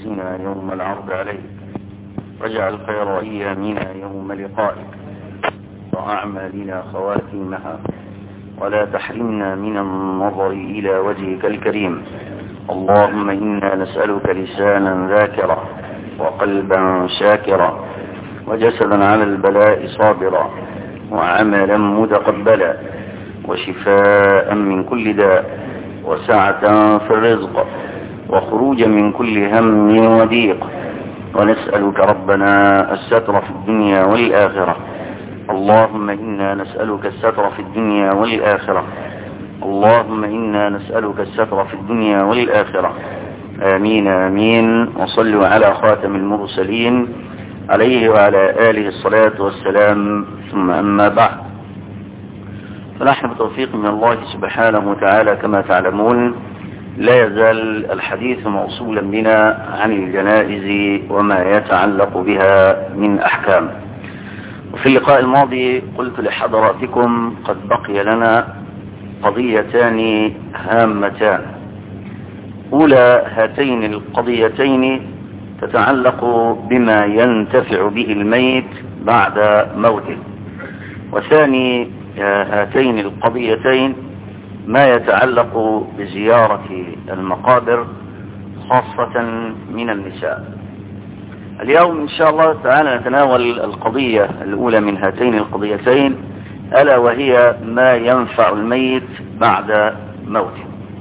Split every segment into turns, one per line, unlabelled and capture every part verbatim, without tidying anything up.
نفوسنا يوم العرض عليك، واجعل خير أيامنا يوم لقائك، وأعمالنا خواتيمها، ولا تحرمنا من النظر إلى وجهك الكريم. اللهم إنا نسألك لسانا ذاكرا، وقلبا شاكرا، وجسدا على البلاء صابرا، وعملا متقبلا، وشفاء من كل داء، وسعة في الرزق، وخروجا من كل هم وضيق. ونسألك ربنا الستر في الدنيا والآخرة. اللهم إنا نسألك الستر في الدنيا والآخرة. اللهم إنا نسألك الستر في الدنيا والآخرة. آمين آمين. وصلوا على خاتم المرسلين عليه وعلى آله الصلاة والسلام. ثم أما بعد، فنحن بتوفيق من الله سبحانه وتعالى كما تعلمون لا يزال الحديث موصولا بنا عن الجنائز وما يتعلق بها من أحكام. وفي اللقاء الماضي قلت لحضراتكم قد بقي لنا قضيتان هامتان. أولى هاتين القضيتين تتعلق بما ينتفع به الميت بعد موته، وثاني هاتين القضيتين ما يتعلق بزيارة المقابر خاصة من النساء. اليوم إن شاء الله تعالى نتناول القضية الأولى من هاتين القضيتين، ألا وهي ما ينفع الميت بعد موته.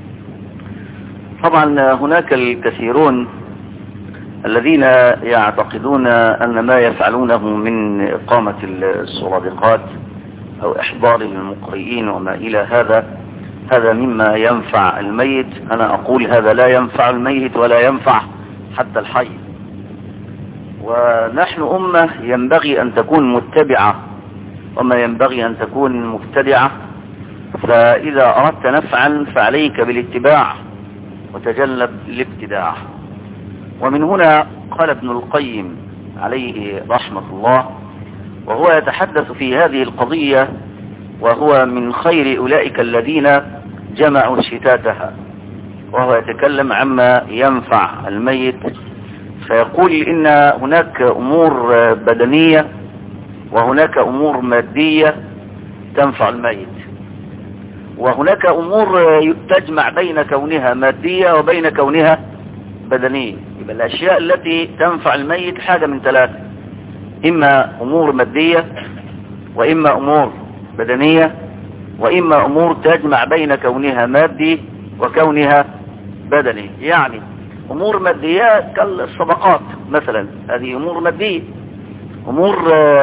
طبعا هناك الكثيرون الذين يعتقدون أن ما يفعلونه من إقامة السرادقات أو إحضار المقرئين وما إلى هذا هذا مما ينفع الميت. أنا أقول هذا لا ينفع الميت ولا ينفع حتى الحي. ونحن أمة ينبغي أن تكون متبعة وما ينبغي أن تكون مبتدعة، فإذا أردت نفعا فعليك بالاتباع وتجنب الابتداع. ومن هنا قال ابن القيم عليه رحمة الله وهو يتحدث في هذه القضية، وهو من خير أولئك الذين جمعوا شتاتها، وهو يتكلم عما ينفع الميت، فيقول إن هناك أمور بدنية وهناك أمور مادية تنفع الميت، وهناك أمور تجمع بين كونها مادية وبين كونها بدنية. يبقى الأشياء التي تنفع الميت حاجة من ثلاثة: إما أمور مادية، وإما أمور بدنية، وإما أمور تجمع بين كونها مادي وكونها بدني. يعني أمور مادية كالصدقات مثلا، هذه أمور مادية. أمور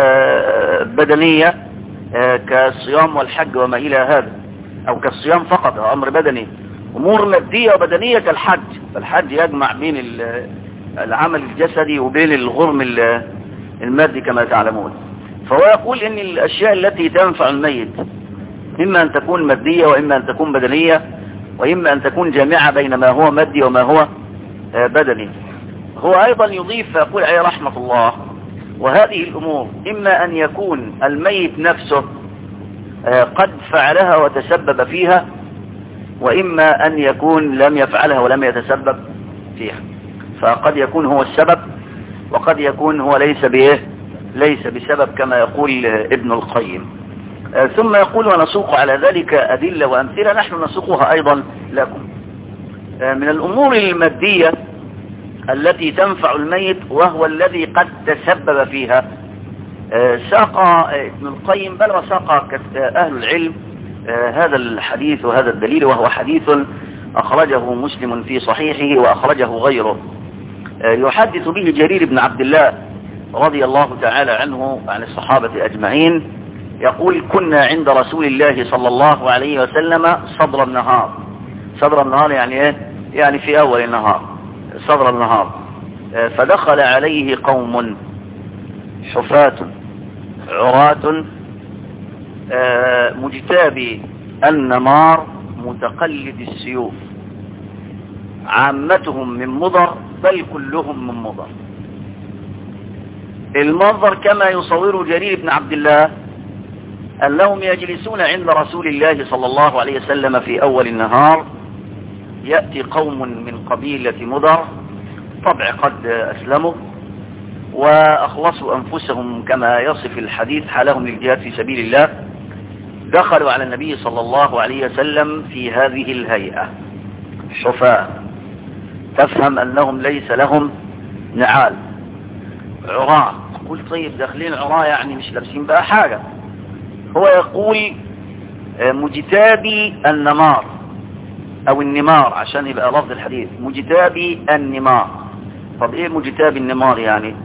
بدنية كالصيام والحج وما إلى هذا، أو كالصيام فقط هو أمر بدني. أمور مادية وبدنية كالحج، فالحج يجمع بين العمل الجسدي وبين الغرم المادي كما تعلمون. فهو يقول إن الأشياء التي تنفع الميت إما أن تكون مادية وإما أن تكون بدنية، وإما أن تكون جامعة بين ما هو مادي وما هو بدني. هو أيضا يضيف فيقول عليه رحمة الله: وهذه الأمور إما أن يكون الميت نفسه قد فعلها وتسبب فيها، وإما أن يكون لم يفعلها ولم يتسبب فيها. فقد يكون هو السبب، وقد يكون هو ليس بإيه ليس بسبب كما يقول ابن القيم. ثم يقول: ونسوق على ذلك أدلة وأمثلة نحن نسوقها أيضا لكم. من الأمور المادية التي تنفع الميت وهو الذي قد تسبب فيها، ساق ابن القيم بل وساق أهل العلم هذا الحديث وهذا الدليل، وهو حديث أخرجه مسلم في صحيحه وأخرجه غيره، يحدث به جرير بن عبد الله رضي الله تعالى عنه عن الصحابة أجمعين. يقول: كنا عند رسول الله صلى الله عليه وسلم صدر النهار. صدر النهار يعني ايه؟ يعني في أول النهار، صدر النهار. فدخل عليه قوم حفاة عراة مجتابي النمار متقلد السيوف، عامتهم من مضر بل كلهم من مضر. المنظر كما يصور جرير بن عبد الله أنهم يجلسون عند رسول الله صلى الله عليه وسلم في أول النهار، يأتي قوم من قبيلة مضر بالطبع قد أسلموا وأخلصوا أنفسهم كما يصف الحديث حالهم للجهاد في سبيل الله، دخلوا على النبي صلى الله عليه وسلم في هذه الهيئة حفاة، تفهم أنهم ليس لهم نعال، عراة. قل طيب داخلين عراة يعني مش لابسين بقى حاجة. هو يقول مجتابي النمار او النمار عشان يبقى لفظ الحديث مجتابي النمار. طب ايه مجتابي النمار يعني؟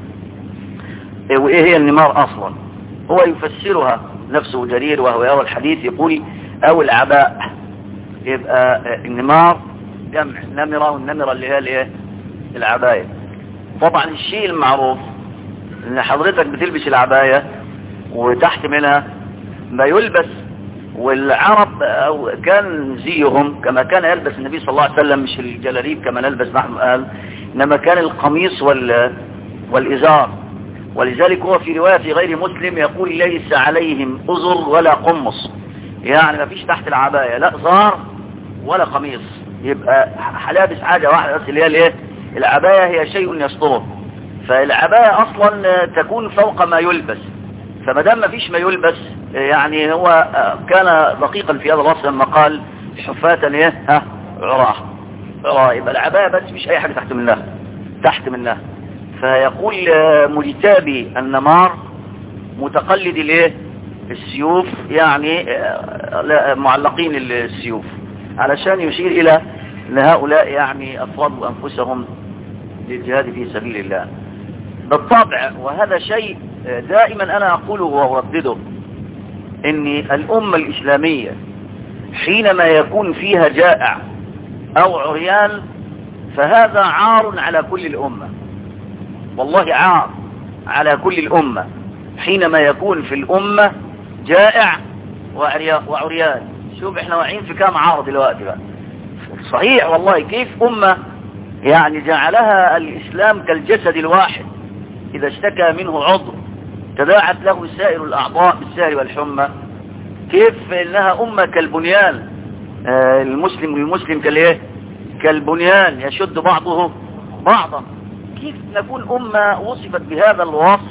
وايه هي النمار اصلا؟ هو يفسرها نفسه جرير وهو يرى الحديث يقول او العباء، يبقى النمار جمع نمرة، والنمرة اللي هي الايه؟ العباية. طبعا الشيء المعروف ان حضرتك بتلبس العباية وتحت منها ما يلبس، والعرب أو كان زيهم كما كان يلبس النبي صلى الله عليه وسلم، مش الجلاليب كما نلبس نحن قال، إنما كان القميص وال والإزار. ولذلك هو في رواية في غير مسلم يقول ليس عليهم أزر ولا قمص، يعني ما فيش تحت العباية لا زار ولا قميص، يبقى لابس حاجة واحدة بس اللي هي الايه؟ العباية هي شيء يستره، فالعباية أصلا تكون فوق ما يلبس، فما دام ما فيش ما يلبس يعني هو كان دقيقا في هذا الوصف لما قال حفاة ايه؟ ها عراه عراه، يبقى العباية بس مش اي حاجة تحت منها تحت منها. فيقول مجتابي النمار متقلد الايه؟ السيوف، يعني معلقين السيوف، علشان يشير الى ان هؤلاء يعني افرضوا انفسهم للجهاد في سبيل الله. بالطبع وهذا شيء دائما انا اقوله واردده، ان الامة الاسلامية حينما يكون فيها جائع او عريان فهذا عار على كل الامة، والله عار على كل الامة حينما يكون في الامة جائع وعريان. شوف احنا واقعين في كام عار دلوقتي بقى. صحيح والله، كيف امة يعني جعلها الاسلام كالجسد الواحد اذا اشتكى منه عضو تداعت له سائر الاعضاء بالسهر والحمى، كيف انها امة كالبنيان، آه المسلم والمسلم كالايه؟ كالبنيان يشد بعضه بعضا. كيف نكون امة وصفت بهذا الوصف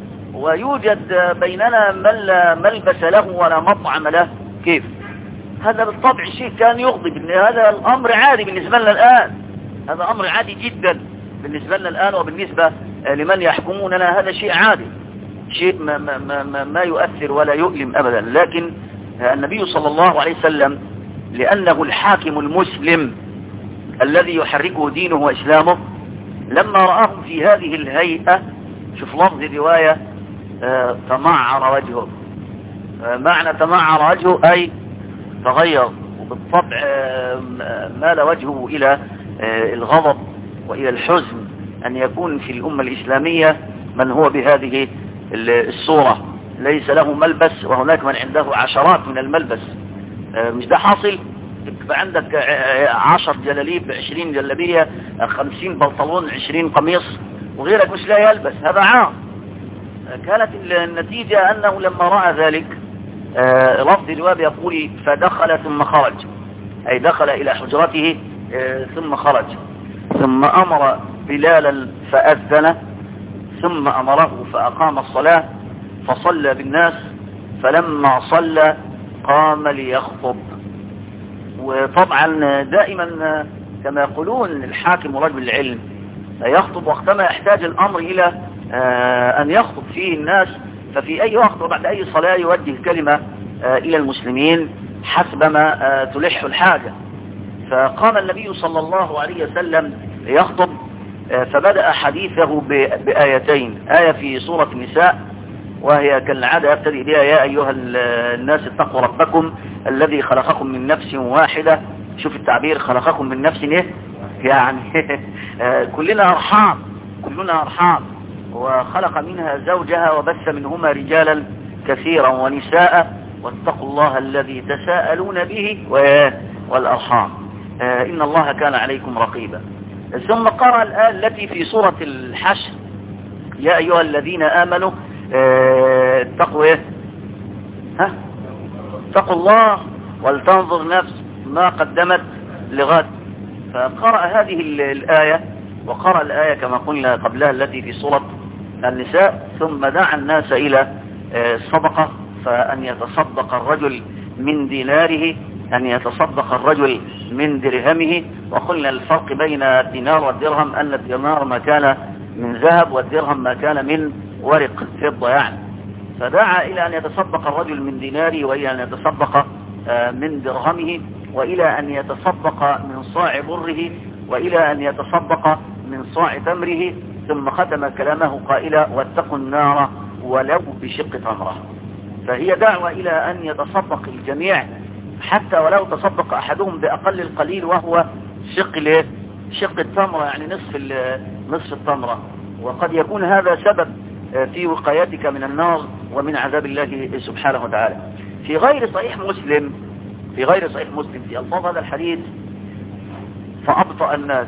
ويوجد بيننا من لا ملبس له ولا مطعم له؟ كيف؟ هذا بالطبع شيء كان يغضب، ان هذا الامر عادي بالنسبة لنا الان، هذا امر عادي جدا بالنسبة لنا الان، وبالنسبة لمن يحكموننا هذا شيء عادي، شيء ما, ما, ما, ما يؤثر ولا يؤلم ابدا. لكن النبي صلى الله عليه وسلم لانه الحاكم المسلم الذي يحركه دينه واسلامه، لما رآهم في هذه الهيئة، شوف لفظ الرواية آه تمعر وجهه، آه معنى تمعر وجهه اي تغير، وبالطبع آه مال وجهه الى آه الغضب والى الحزن ان يكون في الامة الاسلامية من هو بهذه الصورة ليس له ملبس وهناك من عنده عشرات من الملبس. آه مش ده حاصل؟ يبقى عندك عشر جلاليب، عشرين جلابية، خمسين بنطلون، عشرين قميص، وغيرك مش لا يلبس، هذا عار. كانت النتيجة أنه لما رأى ذلك آه لفظ الواب يقول فدخل ثم خرج، أي دخل إلى حجرته آه ثم خرج، ثم أمر بلالا فأذن، ثم أمره فأقام الصلاة فصلى بالناس، فلما صلى قام ليخطب. وطبعا دائما كما يقولون الحاكم رجل العلم يخطب وقتما يحتاج الأمر إلى أن يخطب فيه الناس، ففي أي وقت وبعد أي صلاة يوجه كلمة إلى المسلمين حسب ما تلح الحاجة. فقام النبي صلى الله عليه وسلم يخطب، فبدأ حديثه بآيتين، آية في سورة النساء وهي كالعادة يبتدئ بها يا أيها الناس اتقوا ربكم الذي خلقكم من نفس واحدة. شوف التعبير، خلقكم من نفس ايه يعني كلنا أرحام كلنا أرحام وخلق منها زوجها وبث منهما رجالا كثيرا ونساء واتقوا الله الذي تساءلون به والأرحام إن الله كان عليكم رقيبا. ثم قرأ الآية التي في سورة الحشر يا أيها الذين آمنوا اتقوا ايه ها اتقوا الله ولتنظر نفس ما قدمت لغد. فقرأ هذه الآية وقرأ الآية كما قلنا قبلها التي في سورة النساء: ثم دعا الناس إلى الصدقة، فأن يتصدق الرجل من ديناره، أن يتصدق الرجل من درهمه. وقلنا الفرق بين الدينار والدرهم أن الدينار ما كان من ذهب والدرهم ما كان من ورق فضة يعني. فدعا إلى أن يتصدق الرجل من ديناره، وإلى أن يتصدق من درهمه، وإلى أن يتصدق من صاع بره، وإلى أن يتصدق من صاع تمره. ثم ختم كلامه قائلا: واتقوا النار ولو بشق تمرة. فهي دعوة إلى أن يتصدق الجميع، حتى ولو تصدق أحدهم بأقل القليل وهو شق الايه؟ شق التمرة، يعني نصف نصف التمرة. وقد يكون هذا سبب في وقايتك من النار ومن عذاب الله سبحانه وتعالى. في غير صحيح مسلم في غير صحيح مسلم في ألفاظ هذا الحديث: فأبطأ الناس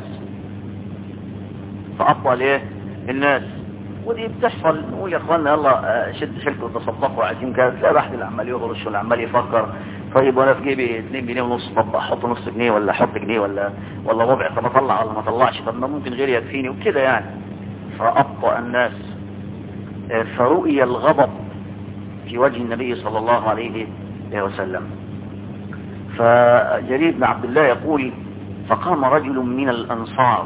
فأبطأ ليه الناس. ودي بتحصل، نقول يا اخوانا يلا شد حيلكم وتصدقوا، عايزين كذا، تلاقي واحد اللي عمال يغرش ولا عمال يفكر: طيب وانا في جيبي اتنين جنيه ونص، طب احط نص جنيه ولا احط جنيه ولا ولا ربع، طب اطلع ولا ما اطلعش، طب ما ممكن غيري يكفيني وكده يعني. فأبطأ الناس، فرؤي الغضب في وجه النبي صلى الله عليه وسلم. فجرير بن عبد الله يقول: فقام رجل من الأنصار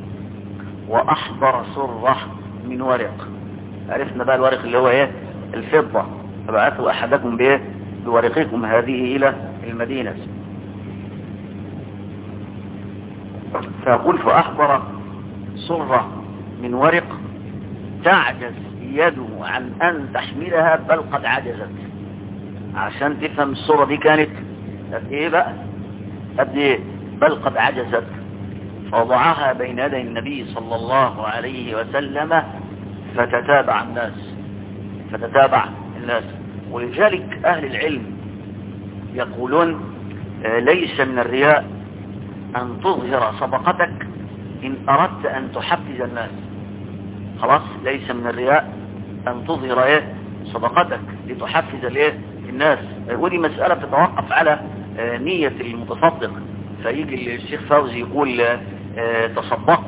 وأحضر سرة من ورق. عرفنا بقى الورق اللي هو ايه؟ الفضة. فبعثوا أحدكم بايه؟ بورقكم هذه إلى المدينة. فيقول: فأحضر سرة من ورق تعجز يده عن أن تحملها، بل قد عجزت. عشان تفهم السرة دي كانت قد ايه بقى؟ قد ايه؟ بل قد عجزت. فوضعها بين يدي النبي صلى الله عليه وسلم، فتتابع الناس فتتابع الناس ولذلك أهل العلم يقولون: ليس من الرياء أن تظهر صدقتك إن أردت أن تحفز الناس. خلاص، ليس من الرياء أن تظهر ايه صدقتك لتحفز الايه الناس. ودي مسألة تتوقف على نية المتصدق. فيجي الشيخ فوزي يقول: تصدقوا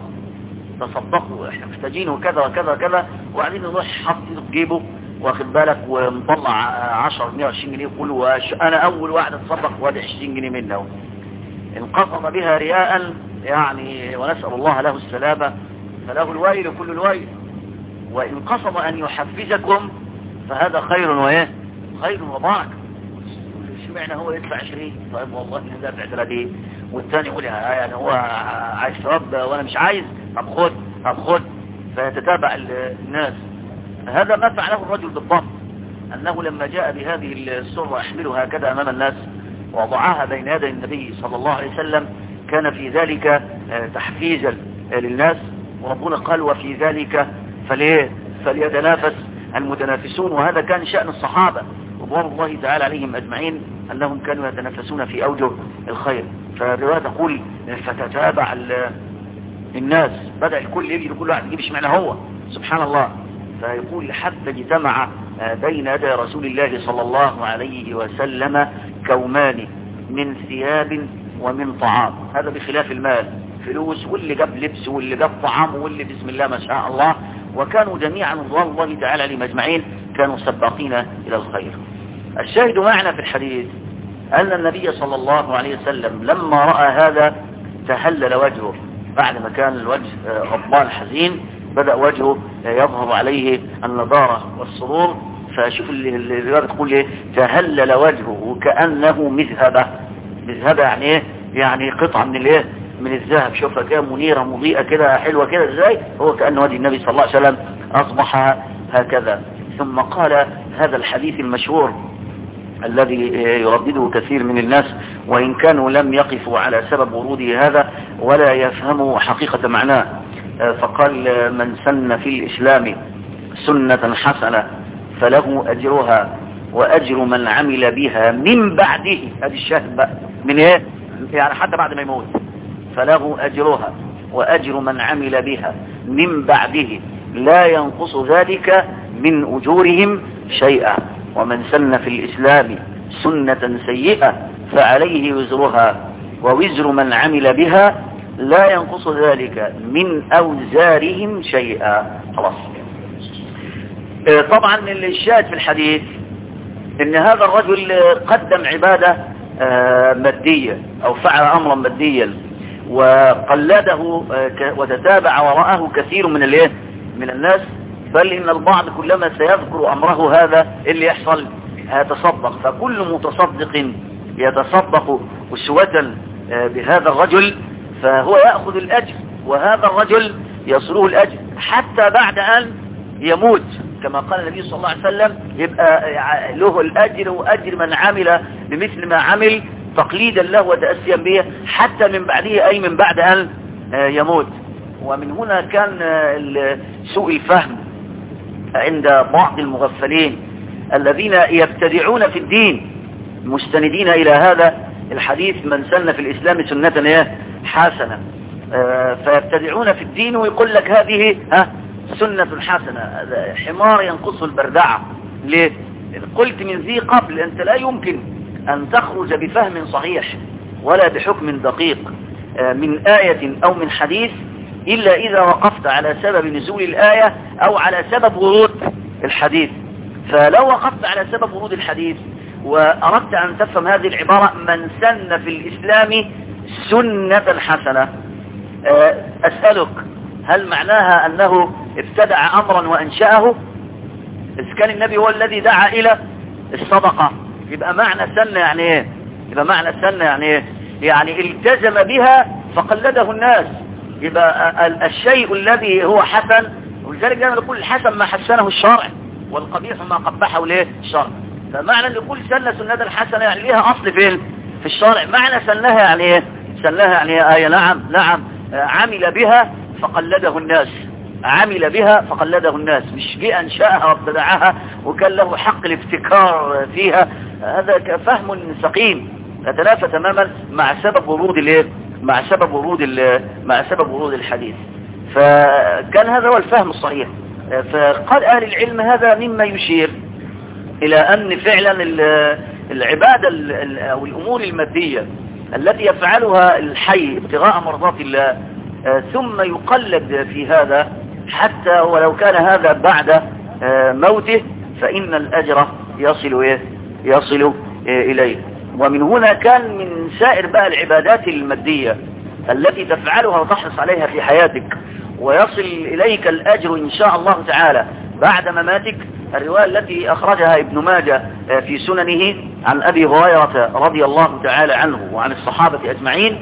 تصدقوا احنا محتاجين وكذا وكذا وكذا، وبعدين نروح حاطط في جيبه واخد بالك ومطلع عشرة مية وعشرين جنيه يقول: انا اول واحد اتصدق وادي عشرين جنيه منه. انقسم بها رياء يعني، ونسأل الله له السلامة، فله الويل كل الويل. وإن قسم أن يحفزكم فهذا خير وإيه خير وبركة. اشمعنى هو يدفع عشرين؟ طيب والله اللي دافع ثلاثين، والثاني يقول يعني هو عايز ثواب وانا مش عايز، طب خد طب خد. فيتتابع الناس. هذا ما فعله الرجل بالضبط، انه لما جاء بهذه السرة يحملها هكذا امام الناس ووضعها بين يدي النبي صلى الله عليه وسلم، كان في ذلك تحفيزا للناس. وربنا قال: وفي ذلك فليه فليتنافس المتنافسون. وهذا كان شأن الصحابة رضوان الله تعالى عليهم أجمعين، أنهم كانوا يتنافسون في أوجه الخير. فالرواية تقول: فتتابع الناس، بدأ الكل يجي لكل واحد يجيب اشمعنى هو، سبحان الله. فيقول: حتى اجتمع بين يدي رسول الله صلى الله عليه وسلم كومان من ثياب ومن طعام. هذا بخلاف المال، فلوس، واللي جاب لبس واللي جاب طعام واللي بسم الله ما شاء الله. وكانوا جميعا رضوان الله تعالى عليهم أجمعين كانوا سباقين إلى الخير. الشاهد معنا في الحديث أن النبي صلى الله عليه وسلم لما رأى هذا تهلل وجهه. بعد ما كان الوجه غضبان حزين، بدأ وجهه يظهر عليه النضارة والسرور. فشوف الرواية تقول ايه: تهلل وجهه كأنه مذهبة. مذهبة يعني ايه؟ يعني قطعة من الايه من الذهب. شوفها كده منيرة مضيئة كده حلوة كده ازاي، هو كأن وجه النبي صلى الله عليه وسلم أصبح هكذا. ثم قال هذا الحديث المشهور الذي يردده كثير من الناس، وإن كانوا لم يقفوا على سبب وروده هذا ولا يفهموا حقيقة معناه. فقال: من سن في الإسلام سنة حسنة فله أجرها وأجر من عمل بها من بعده. هذه الشاهد بقى من ايه يعني حتى بعد ما يموت، فله أجرها وأجر من عمل بها من بعده لا ينقص ذلك من أجورهم شيئا. ومن سن في الإسلام سنة سيئة فعليه وزرها ووزر من عمل بها لا ينقص ذلك من أوزارهم شيئا. خلاص. طبعا الشاهد في الحديث ان هذا الرجل قدم عبادة مادية او فعل امرا ماديا وقلده وتتابع وراءه كثير من الايه من الناس، بل ان البعض كلما سيذكر امره هذا اللي يحصل هيتصدق، فكل متصدق يتصدق أسوة بهذا الرجل فهو يأخذ الأجر، وهذا الرجل يصله الأجر حتى بعد أن يموت، كما قال النبي صلى الله عليه وسلم يبقى له الأجر وأجر من عمل بمثل ما عمل تقليدا له وتأسيا به حتى من بعده، أي من بعد أن يموت. ومن هنا كان سوء الفهم عند بعض المغفلين الذين يبتدعون في الدين مستندين إلى هذا الحديث من سن في الإسلام سنة حسنة، فيبتدعون في الدين ويقول لك هذه ها سنة حسنة، حمار ينقص البردعة. ليه؟ قلت من ذي قبل أنت لا يمكن أن تخرج بفهم صحيح ولا بحكم دقيق من آية أو من حديث إلا إذا وقفت على سبب نزول الآية أو على سبب ورود الحديث. فلو وقفت على سبب ورود الحديث وأردت أن تفهم هذه العبارة من سن في الإسلام سنة حسنة، أسألك هل معناها أنه ابتدع أمرا وأنشأه؟ إذا كان النبي هو الذي دعا إلى الصدقة يبقى معنى سنة يعني إيه؟ يبقى معنى سنة يعني إيه؟ يعني التزم بها فقلده الناس، يبقى الشيء الذي هو حسن، ولذلك دائما نقول الحسن ما حسنه الشرع والقبيح ما قبحه ليه الشرع. فمعنى أن يقول سنة سنة حسنة يعني ليها أصل فين في الشرع، معنى سنها يعني إيه؟ سنها يعني إيه؟ آية نعم نعم عمل بها فقلده الناس، عمل بها فقلده الناس، مش جه أنشأها وابتدعها وكان له حق الابتكار فيها. هذا فهم سقيم يتنافى تماما مع سبب ورود الايه مع سبب ورود مع سبب ورود الحديث. فكان هذا هو الفهم الصحيح. فقال أهل العلم هذا مما يشير إلى أن فعلا العبادة أو الأمور المادية التي يفعلها الحي ابتغاء مرضات الله ثم يقلد في هذا حتى ولو كان هذا بعد موته فإن الأجر يصل إيه؟ يصل إليه. ومن هنا كان من سائر بقى العبادات المادية التي تفعلها وتحرص عليها في حياتك ويصل إليك الأجر إن شاء الله تعالى بعد مماتك الرواية التي أخرجها ابن ماجه في سننه عن أبي هريرة رضي الله تعالى عنه وعن الصحابة أجمعين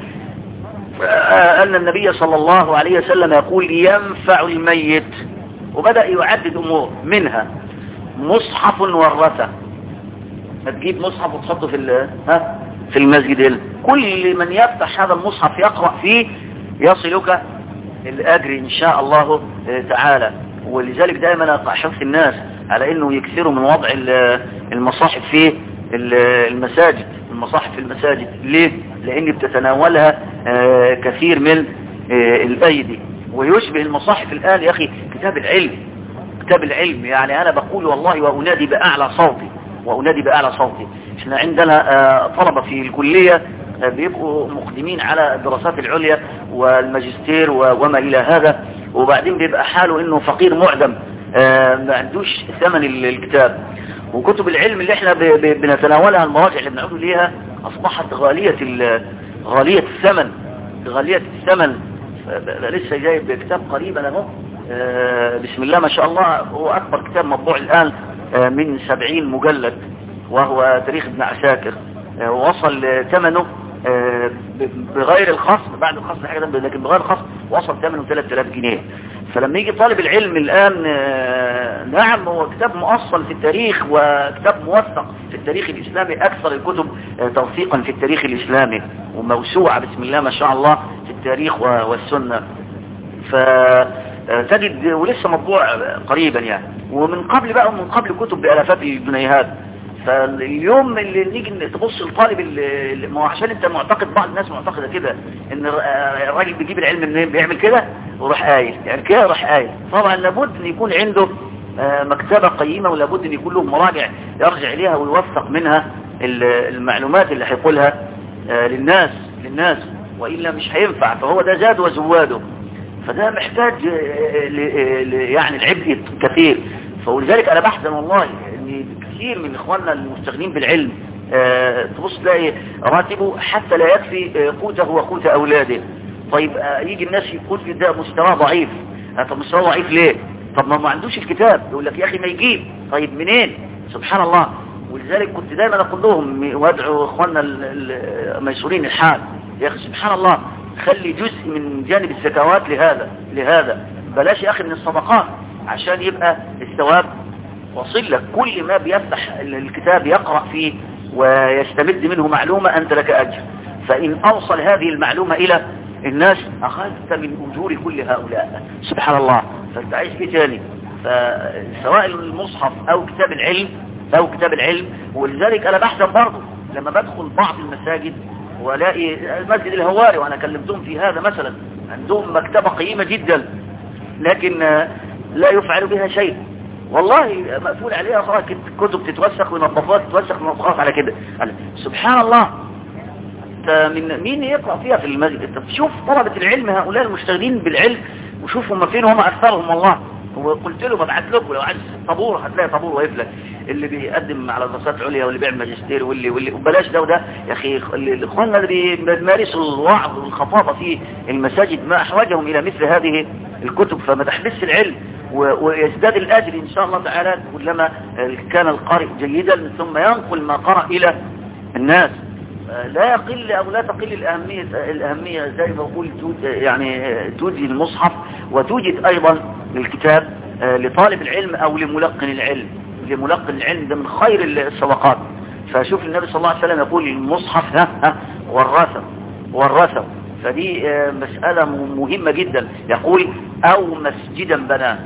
أن النبي صلى الله عليه وسلم يقول ينفع الميت، وبدأ يعدد أمور منها مصحف ورثة، تجيب مصحف وتحطه في ها في المسجد، كل من يفتح هذا المصحف يقرأ فيه يصلك الأجر إن شاء الله تعالى. ولذلك دائما أحث الناس على أنه يكثروا من وضع المصاحف في المساجد، المصاحف في المساجد. ليه؟ لأن بتتناولها كثير من الأيدي، ويشبه المصاحف الآن يا أخي كتاب العلم، كتاب العلم. يعني أنا بقول والله وأنادي بأعلى صوتي وأنادي بأعلى صوتي، احنا عندنا طلبة في الكلية بيبقوا مقدمين على الدراسات العليا والماجستير وما إلى هذا، وبعدين بيبقى حاله انه فقير معدم ما عندوش ثمن الكتاب. وكتب العلم اللي احنا بنتناولها المراجع اللي بنعود ليها اصبحت غالية غالية الثمن غالية الثمن. لسه جايب كتاب قريبا اهو بسم الله ما شاء الله، هو اكبر كتاب مطبوع الان من سبعين مجلد، وهو تاريخ ابن عساكر، وصل ثمنه بغير الخصم، بعد الخصم حاجة لكن بغير الخصم وصل ثمنه ثلاثة آلاف جنيه. فلما يجي طالب العلم الآن نعم هو كتاب مؤصل في التاريخ وكتاب موثق في التاريخ الإسلامي، أكثر الكتب توثيقا في التاريخ الإسلامي وموسوعة بسم الله ما شاء الله في التاريخ والسنة. فتجد ولسه مطبوع قريبا يعني، ومن قبل بقى ومن قبل كتب بآلافات الجنيهات. فاليوم اللي نيجي تبص الطالب اللي ما هو عشان انت معتقد، بعض الناس معتقده كده ان الراجل بيجيب العلم منين، بيعمل كده وراح قايل يعني كده راح قايل. طبعا لابد ان يكون عنده مكتبه قيمه، ولابد ان يكون له مراجع يرجع اليها ويوثق منها المعلومات اللي هيقولها للناس للناس وإلا مش هينفع، فهو ده زاد وزواده، فده محتاج يعني العبء كثير. فولذلك أنا بحزن والله أن كثير من إخواننا المستغنين بالعلم أه تبص تلاقي راتبه حتى لا يكفي قوته وقوت أولاده. طيب أه يجي الناس يقول لي ده مستوى ضعيف. أه طب مستوى ضعيف ليه؟ طب ما ما عندوش الكتاب، يقول لك يا أخي ما يجيب. طيب منين؟ سبحان الله. ولذلك كنت دايما أقول لهم وادعوا إخواننا الميسورين الحال، يا أخي سبحان الله خلي جزء من جانب الزكوات لهذا لهذا بلاش يا أخي من الصدقات، عشان يبقى الثواب وصل لك. كل ما بيفتح الكتاب يقرأ فيه ويستمد منه معلومة أنت لك أجر. فإن أوصل هذه المعلومة إلى الناس أخذت من أجور كل هؤلاء. سبحان الله. فأنت عايز إيه تاني؟ فسواء المصحف أو كتاب العلم أو كتاب العلم. ولذلك أنا بحث برضه لما بدخل بعض المساجد ولاقي المسجد الهواري، وأنا كلمتهم في هذا مثلا، عندهم مكتبة قيمة جدا لكن لا يفعل بها شيء، والله مقفول عليها خلاص، كتب تتوسخ ونظافات تتوسخ ونظافات على كده. سبحان الله. من مين يقرأ فيها في المسجد؟ طب شوف طلبة العلم هؤلاء المشتغلين بالعلم وشوف هم فين، هم أكثرهم والله. وقلت له ببعت لكم لو عايز طابور هتلاقي طابور واقف لك، اللي بيقدم على دراسات عليا واللي بيعمل ماجستير واللي واللي وبلاش ده وده يا اخي. الاخواننا اللي بيمارسوا الوعظ والخطابه في المساجد ما احوجهم الى مثل هذه الكتب، فما تحبس العلم ويزداد الاجر ان شاء الله تعالى كلما كان القارئ جيدا ثم ينقل ما قرأ الى الناس. لا يقل او لا تقل الاهميه الاهميه زي ما بقول يعني توجد المصحف وتوجد ايضا الكتاب لطالب العلم او لملقن العلم. لملقن العلم ده من خير الصدقات. فشوف النبي صلى الله عليه وسلم يقول المصحف ها ها ورثه ورثه. فدي مسألة مهمة جدا. يقول او مسجدا بناه،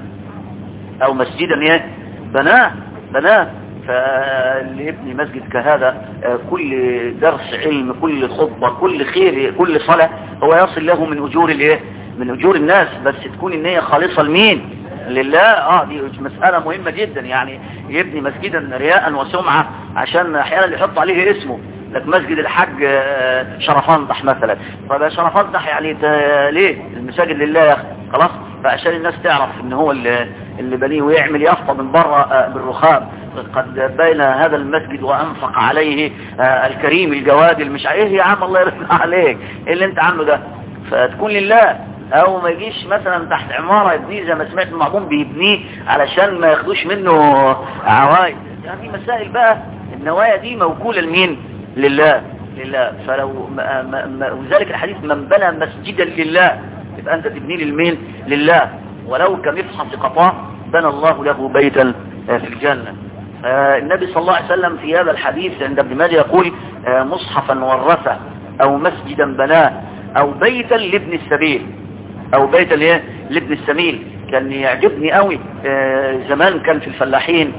او مسجدا ايه بناه بناه. فاللي يبني مسجد كهذا كل درس علم كل خطبة كل خير كل صلاة هو يصل له من اجور الايه من اجور الناس، بس تكون النية خالصة لمين؟ لله. اه دي مسألة مهمة جدا. يعني يبني مسجدا رياء وسمعة عشان احيانا يحط عليه اسمه، لك مسجد الحاج شرفانضح مثلا. طب شرفانضح يعني ليه؟ المساجد لله يا اخي خلاص. فعشان الناس تعرف ان هو اللي, اللي بنيه، ويعمل يافطة من بره بالرخام قد بين هذا المسجد وانفق عليه الكريم الجواد المش ايه يا عم الله يرضى عليك ايه اللي انت عامله ده. فتكون لله. او ما يجيش مثلا تحت عمارة يبنيه زي ما سمعت المعموم بيبنيه علشان ما ياخدوش منه عوايد. يعني مسائل بقى النوايا دي موكولة لمين؟ لله لله. فلو وذلك الحديث من بنى مسجدا لله يبقى انت تبنيه للمين؟ لله. ولو كمفحص قطاع بنى الله له بيتا في الجنة. النبي صلى الله عليه وسلم في هذا الحديث عند ابن ماجه يقول مصحفا ورثه او مسجدا بناه او بيتا لابن السبيل او بيتا ليه لابن السبيل. كان يعجبني قوي زمان كان في الفلاحين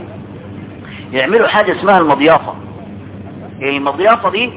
يعملوا حاجة اسمها المضيافة. المضيافة دي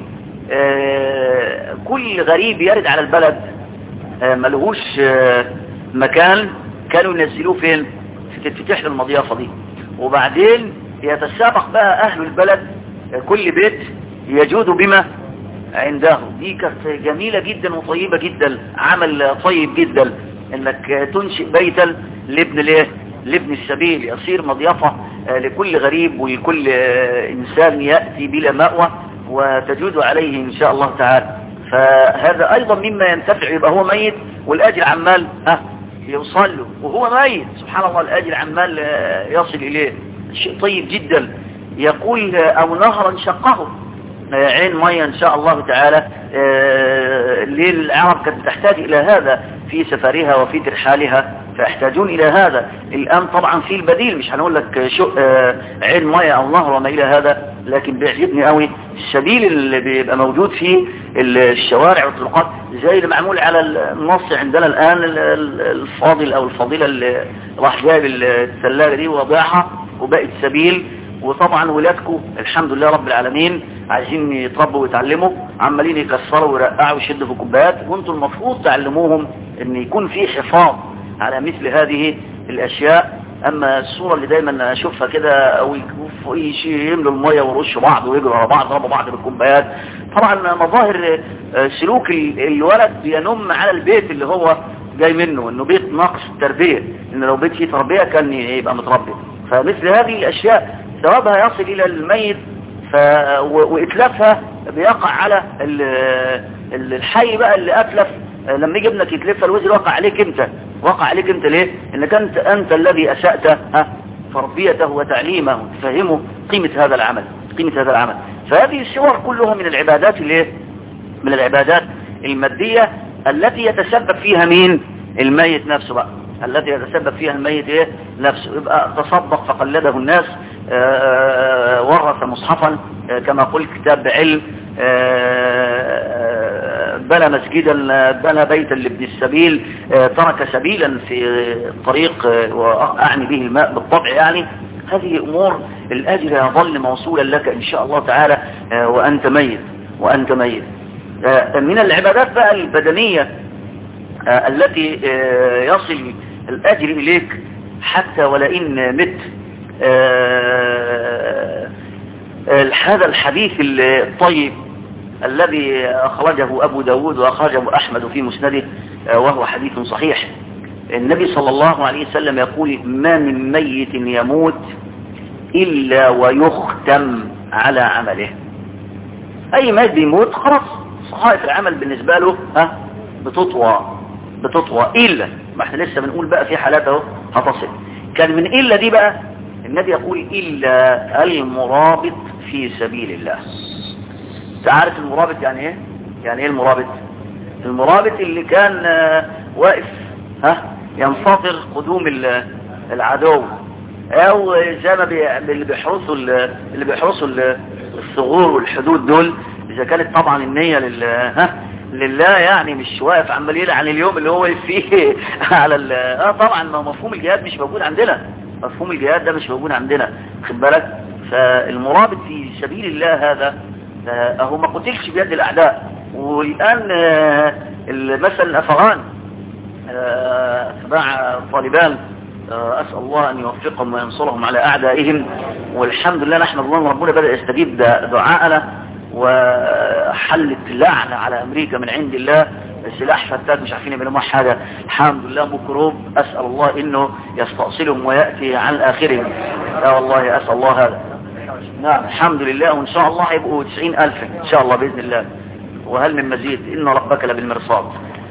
كل غريب يرد على البلد ملهوش مكان كانوا ينزلوه فين؟ تتفتح له المضيافة دي، وبعدين يتسابق بقى اهل البلد كل بيت يجود بما عنده. دي كانت جميلة جدا وطيبة جدا، عمل طيب جدا انك تنشئ بيتا لابن الايه لابن السبيل، يصير مضيافة لكل غريب ولكل انسان يأتي بلا مأوى وتجود عليه ان شاء الله تعالى. فهذا ايضا مما ينتفع. يبقى هو ميت والاجر عمال ها يوصل له وهو ميت. سبحان الله الأجر عمال يصل إليه. شيء طيب جدا. يقول أو نهرا شقه عين مية إن شاء الله تعالى. للعرب كانت تحتاج إلى هذا في سفرها وفي ترحالها، فيحتاجون إلى هذا. الآن طبعا في البديل، مش هنقول لك شو عين مية أو نهر وما إلى هذا، لكن بيعجبني قوي السبيل اللي بيبقى موجود فيه الشوارع والطرقات زي اللي معمول على النص عندنا الآن. الفاضل أو الفضيلة اللي راح جايب الثلاجة دي ووضعها وبقت سبيل. وطبعا ولادكم الحمد لله رب العالمين عايزين يتربوا ويتعلموا، عمالين يكسروا ويرقعوا ويشدوا في كوبايات، وانتم المفروض تعلموهم ان يكون في حفاظ على مثل هذه الاشياء اما الصورة اللي دايما اشوفها كده او يملوا المية ويرشوا بعض ويجروا على بعض ضربوا بعض بالكوبايات، طبعا مظاهر سلوك الولد بينم على البيت اللي هو جاي منه، انه بيت ناقص التربية، ان لو بيت فيه تربية كان يبقى متربي. فمثل هذه الاشياء ثوابها يصل الى الميت، ف... واتلافها بيقع على الحي بقى اللي اتلف. لما يجي ابنك يتلف الوزر وقع عليك انت، وقع عليك انت ليه؟ انك انت انت الذي اسأت ها تربيته وتعليمه وتفهمه قيمة هذا العمل، قيمة هذا العمل. فهذه الصور كلها من العبادات اللي من العبادات المادية التي يتسبب فيها مين؟ الميت نفسه بقى، التي يتسبب فيها الميت ايه نفسه. يبقى تصدق فقلده الناس، آآ ورث مصحفا، كما قلت كتاب علم، بنى مسجدا، بنى بيتا لابن السبيل، ترك سبيلا في الطريق واعني به الماء بالطبع. يعني هذه امور الاجر يظل موصولا لك ان شاء الله تعالى وانت ميت وانت ميت. من العبادات بقى البدنية التي يصل الاجر اليك حتى ولئن مت، هذا الحديث الطيب الذي أخرجه أبو داود وأخرجه أحمد في مسنده، وهو حديث صحيح. النبي صلى الله عليه وسلم يقول: ما من ميت يموت إلا ويختم على عمله. أي ميت بيموت خلاص صحائف العمل بالنسبة له ها بتطوى بتطوى إلا ما احنا لسه بنقول بقى في حالاته هتصل. كان من إلا دي بقى النبي يقول: إلا المرابط في سبيل الله. تعرف المرابط يعني ايه؟ يعني ايه المرابط؟ المرابط اللي كان واقف ها ينتظر قدوم العدو، او زي ما اللي بيحرسوا اللي بيحرسوا الثغور والحدود دول، اذا كانت طبعا النية لله ها لله، يعني مش واقف عمال يلعن اليوم اللي هو فيه على اه طبعا ما مفهوم الجهاد مش موجود عندنا، مفهوم الجهاد ده مش موجود عندنا، خد بالك. فالمرابط في سبيل الله هذا هو ما قتلش بيد الاعداء. والان مثلا الافغان اتباع طالبان، اسال الله ان يوفقهم وينصرهم على اعدائهم، والحمد لله نحمد الله ربنا بدأ يستجيب دعاءنا، وحلت لعنة على امريكا من عند الله. سلاح فتاك مش عارفين يعملوا معاه حاجة، الحمد لله مكروب، اسال الله انه يستأصلهم ويأتي عن اخرهم. لا والله اسال الله هذا. نعم الحمد لله، وان شاء الله هيبقوا تسعين الف ان شاء الله باذن الله، وهل من مزيد، ان ربك لبالمرصاد.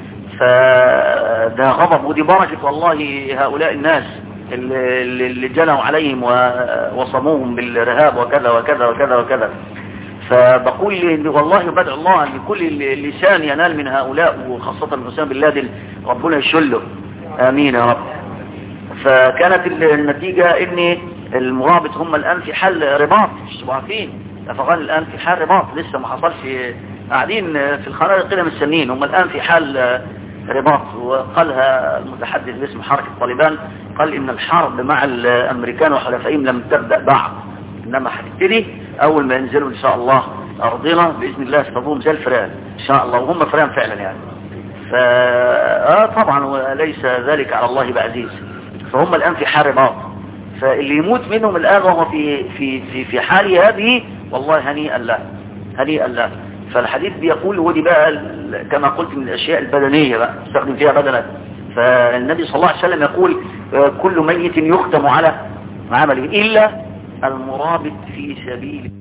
فده غضب، ودي بركة والله هؤلاء الناس اللي, اللي جنوا عليهم ووصموهم بالرهاب وكذا وكذا وكذا وكذا. فبقول والله بدعو الله ان كل لسان ينال من هؤلاء، وخاصة أسامة بن لادن ربنا يشله، امين يا رب. فكانت النتيجة ان المرابط هم الان في حال رباط، مش عارفين الافغان الان في حال رباط، لسه ما حصلش، قاعدين في الخنادق كده مستنين، هم الان في حال رباط. وقالها المتحدث باسم حركة طالبان، قال ان الحرب مع الامريكان وحلفائهم لم تبدأ بعد، انما هتبتدي اول ما ينزلوا ان شاء الله ارضنا باذن الله يصطادوهم زي الفئران ان شاء الله، وهم فئران فعلا يعني. ف آه طبعا وليس ذلك على الله بعزيز. فهم الان في حال رباط، فاللي يموت منهم الان وهو في في في في حاله هذه والله هنيئا له، هنيئا له. فالحديث بيقول، ودي بقى كما قلت من الاشياء البدنيه بقى استخدم فيها بدنا. فالنبي صلى الله عليه وسلم يقول: كل ميت يختم على عمله الا المرابط في سبيل.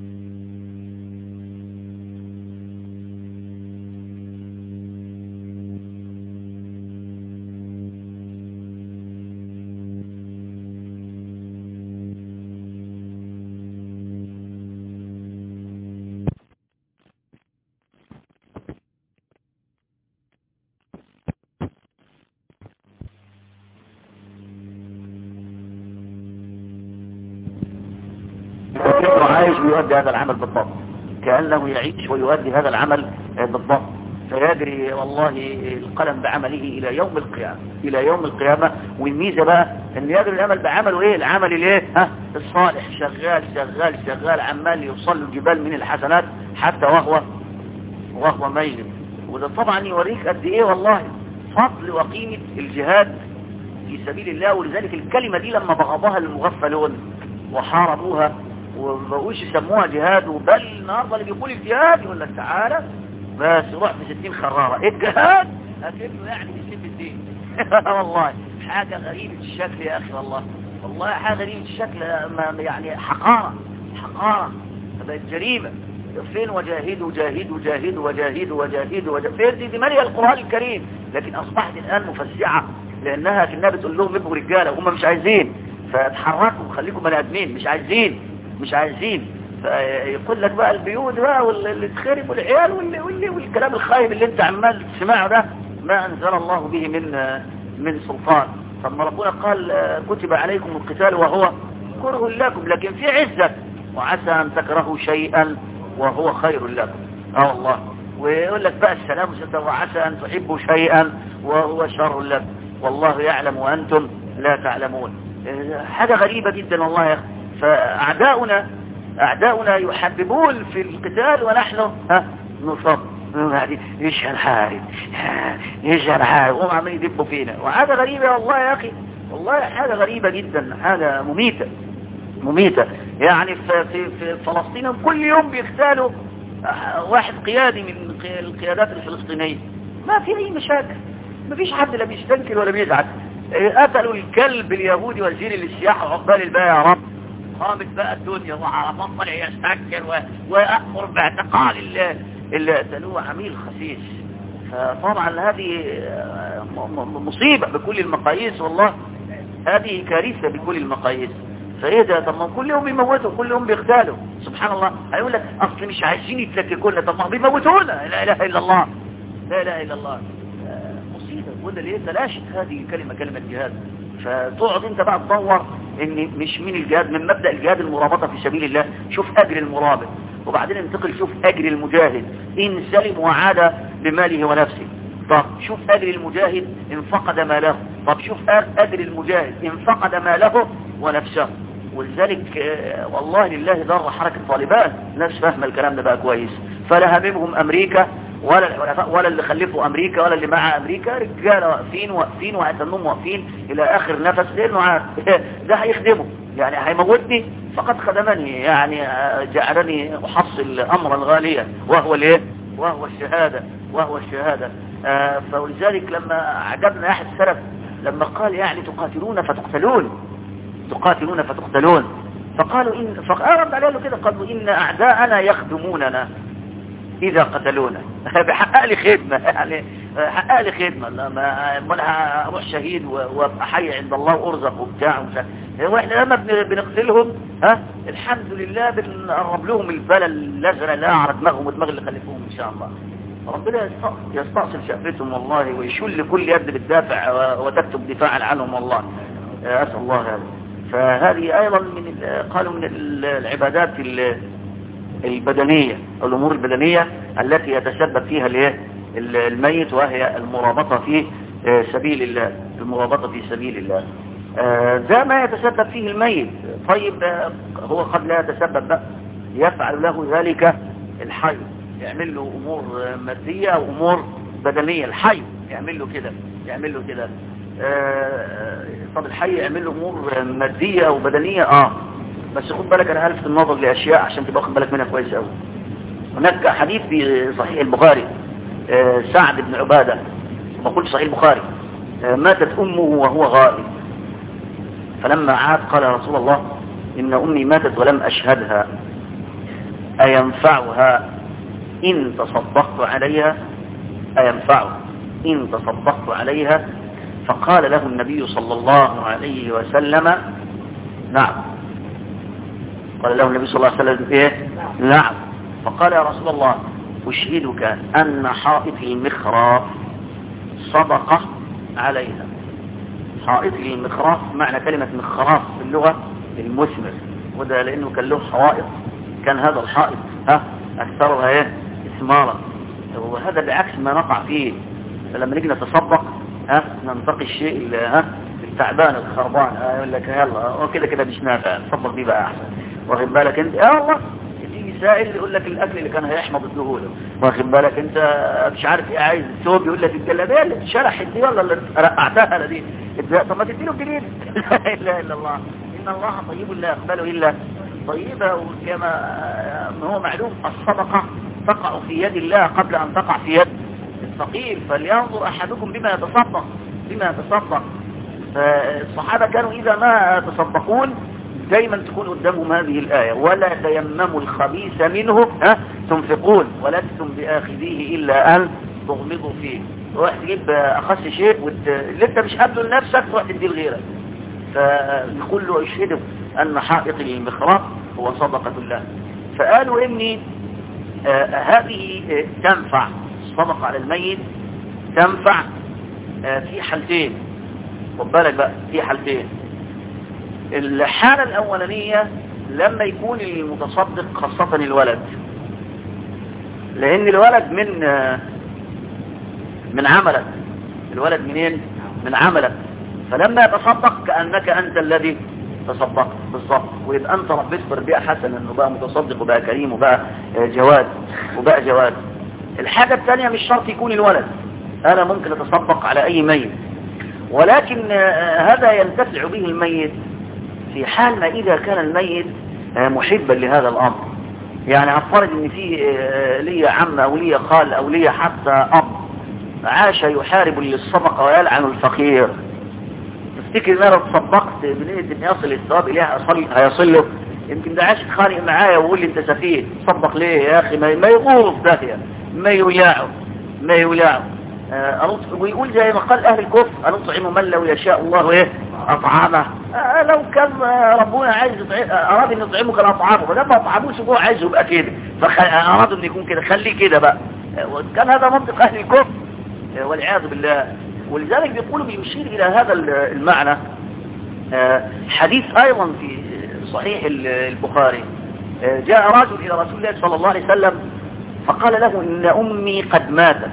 عايش ويؤدي هذا العمل بالضبط، كأنه يعيش ويؤدي هذا العمل بالضبط. فيجري والله القلم بعمله إلى يوم القيامة، إلى يوم القيامة. والميزة بقى أن يجري العمل بعمله إيه؟ العمل الإيه؟ ها الصالح، شغال شغال شغال عمال يوصل الجبال من الحسنات حتى وهو وهو ميت. وده طبعا يوريك قد إيه والله فضل وقيمة الجهاد في سبيل الله. ولذلك الكلمة دي لما بغضها المغفلون وحاربوها ومبقوش يسموها جهاد، بل النهارده اللي بيقول الجهاد يقول لك تعالى بس روح في ستين خرارة الجهاد اكنه يعني بيسيب الدين. والله حاجة غريبة الشكل يا اخي، والله والله حاجة غريبة الشكل، يعني حقارة حقارة بقت جريمة. فين وجاهدوا جاهدوا جاهدوا وجاهدوا وجاهدوا وجاهدوا فين دي, دي مالية القرآن الكريم، لكن اصبحت الان مفزعة لانها كنا بتقول لهم ابقوا رجالة وهم مش عايزين، فتحركوا خليكم بني ادمين، مش عايزين مش عايزين فيقول لك بقى البيوت بقى واللي تخرب والعيال واللي واللي والكلام الخايب اللي انت عمال تسمعه ده ما انزل الله به من من سلطان. ثم ربنا قال كتب عليكم القتال وهو كره لكم لكن في عزة، وعسى ان تكرهوا شيئا وهو خير لكم. اه والله. ويقول لك بقى السلام وعسى ان تحبوا شيئا وهو شر لكم والله يعلم وانتم لا تعلمون. حاجة غريبة جدا والله يا اخي. فاعداؤنا اعداؤنا يحببون في القتال ونحن ها نصاب ايش هنحارب ايش هنحارب هم عمالين يدبوا فينا. وحاجة غريبة والله يا اخي، والله حاجة غريبة جدا، حاجة مميتة مميتة. يعني في, في, في فلسطين كل يوم بيقتالوا واحد قيادي من القيادات الفلسطينية، ما في اي مشاكل، ما فيش حد لا بيستنكر ولا بيزعل. قتلوا الكلب اليهودي وزير للسياحة وعقبال الباقي يا رب، قامت بقى الدنيا وعرفت طلع يستنكر ويأمر باعتقال اللي, اللي قتلوه عميل خسيس. فطبعا هذه مصيبة بكل المقاييس، والله هذه كارثة بكل المقاييس. فايه ده؟ طب ما كل يوم بيموتوا كل يوم بيغتالوا، سبحان الله. هيقول لك اصل مش عايزين يتلككونا، طب ما بيموتونا. لا اله الا الله لا اله الا الله. مصيبة. وده ليه تلاشت هذه الكلمة كلمة جهاد. فتقعد انت بقى تدور ان مش من الجهاد، من مبدأ الجهاد المرابطة في سبيل الله. شوف اجر المرابط، وبعدين انتقل شوف اجر المجاهد ان سلم وعاد بماله ونفسه. طب شوف اجر المجاهد ان فقد ماله، طب شوف اجر المجاهد ان فقد ماله ونفسه. ولذلك والله لله ضر حركة طالبان، ناس فاهمة الكلام ده بقى كويس. فلا هممهم امريكا ولا الحلفاء ولا اللي خلفوا امريكا ولا اللي مع امريكا، رجاله واقفين واقفين وهتنهم واقفين الى اخر نفس، لانه عارف ده هيخدمه، يعني هيموتني فقد خدمني، يعني جعلني احصل امرا غاليا وهو الايه وهو الشهاده وهو الشهاده. آه فولذلك لما عجبنا احد السلف لما قال يعني تقاتلون فتقتلون تقاتلون فتقتلون، فقالوا ان فقالوا عليه له كده، قالوا ان اعداءنا يخدموننا اذا قتلونا. بحقق لي خدمة، يعني حقق لي خدمة، لما انا اروح شهيد وابقى حي عند الله وارزق وبتاع. واحنا لما بنقتلهم ها الحمد لله بنقرب لهم البلى الازرق اللي اعرض دماغهم ودماغ اللي خلفوهم ان شاء الله. ربنا يستأصل شأفتهم والله، ويشل كل يد بتدافع وتكتب دفاعا عنهم والله. اسال الله هذا. فهذه ايضا من قالوا من العبادات البدنية، الأمور البدنية التي يتسبب فيها الميت، وهي المرابطة في سبيل الله، المرابطة في سبيل الله. ده ما يتسبب فيه الميت. طيب هو قد لا يتسبب بقى، يفعل له ذلك الحي، يعمل له أمور مادية وأمور بدنية. الحي يعمل له كده يعمل له كده طب الحي يعمل له أمور مادية وبدنية اه بس خد بالك، انا هلفت النظر لاشياء عشان تبقى واخد بالك منها كويس قوي. هناك حديث في صحيح البخاري، سعد بن عبادة، بقول صحيح البخاري، ماتت امه وهو غائب، فلما عاد قال يا رسول الله ان امي ماتت ولم اشهدها، اينفعها ان تصدقت عليها اينفعها ان تصدقت عليها؟ فقال له النبي صلى الله عليه وسلم نعم. قال له النبي صلى الله عليه وسلم ايه؟ نعم. فقال يا رسول الله أشهدك أن حائط المخراف صدقة عليها. حائط المخراف معنى كلمة مخراف في اللغة المثمر، وده لأنه كان له حوائط، كان هذا الحائط ها أكثرها ايه؟ إثمارا. وهذا بعكس ما نقع فيه لما نيجي نتصدق ها ننتقي الشيء اللي ها التعبان الخربان، يقول لك يلا وكده كده مش نافع، تصدق بيه بقى احسن، واخد بالك انت؟ يا الله يجي سائل يقول لك الاكل اللي كان هيحمض الدهون، واخد بالك انت مش عارف ايه عايز الثوب، يقول لك الجلابيه اللي اتشرحت دي ولا اللي رقعتها انا دي، طب ما تديله الجديد. لا اله الا الله، ان الله طيب لا يقبل الا طيبه. وكما هو معلوم الصدقه تقع في يد الله قبل ان تقع في يد الفقير، فلينظر احدكم بما يتصدق بما يتصدق. فالصحابه كانوا اذا ما يتصدقون دايما تكون قدامهم هذه الآية: ولا تيمموا الخبيث منه ها تنفقون ولستم بآخذيه إلا أن تغمضوا فيه. تروح تجيب أخص شيء وت... اللي انت مش قابله لنفسك تروح تديه لغيرك. فيقول له اشهدوا أن حائط المخراق هو صدقة الله. فقالوا إني آه هذه آه تنفع الصدقة على الميت، تنفع آه في حالتين. خد بالك بقى في حالتين. الحالة الأولانية لما يكون المتصدق خاصة الولد، لأن الولد من من عملك، الولد منين؟ من عملك. فلما يتصدق كأنك أنت الذي تصدق بالضبط، ويبقى أنت ربيت تربية حسنة أنه بقى متصدق وبقى كريم وبقى جواد وبقى جواد. الحاجة الثانية مش شرط يكون الولد، أنا ممكن أتصدق على أي ميت، ولكن هذا ينتفع به الميت في حال ما إذا كان الميت محبا لهذا الأمر. يعني هفترض ان في لي عم او لي خال او لي حتى اب عاش يحارب للصدقة ويلعن الفقير، تفتكر ان انا تصدقت بنية ان يصل الثواب اليه هيصل له؟ يمكن ده عاش يتخانق معايا ويقول لي انت سفيه، تصدق ليه يا اخي؟ ما يغوص داهية، ما يولعه ما يولعه. آه ويقول زي ما قال اهل الكفر: أنطعم من لو يشاء الله ايه اطعامه. آه لو كان ربنا عايز اراد ان يطعمه كان اطعامه، فلما اطعموش هو عايزه يبقى كده، فارادوا ان يكون كده، خليه كده بقى. وكان هذا منطق اهل الكفر والعياذ بالله. ولذلك بيقولوا بيشير الى هذا المعنى آه حديث ايضا في صحيح البخاري. آه جاء رجل الى رسول الله صلى الله عليه وسلم فقال له: ان امي قد ماتت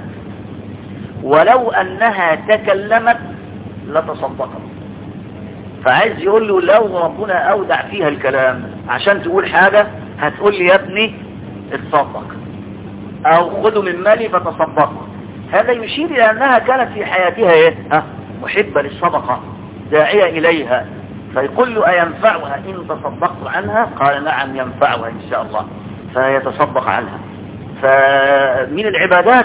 ولو انها تكلمت لتصدقت. فعايز يقول له لو ربنا اودع فيها الكلام عشان تقول حاجة هتقول لي يا ابني اتصدق او خذوا من مالي فتصدقوا. هذا يشير الى انها كانت في حياتها ايه ها محبة للصدقة داعية اليها، فيقول له: اينفعها ان تصدقت عنها؟ قال: نعم ينفعها ان شاء الله، فيتصدق عنها. فمن العبادات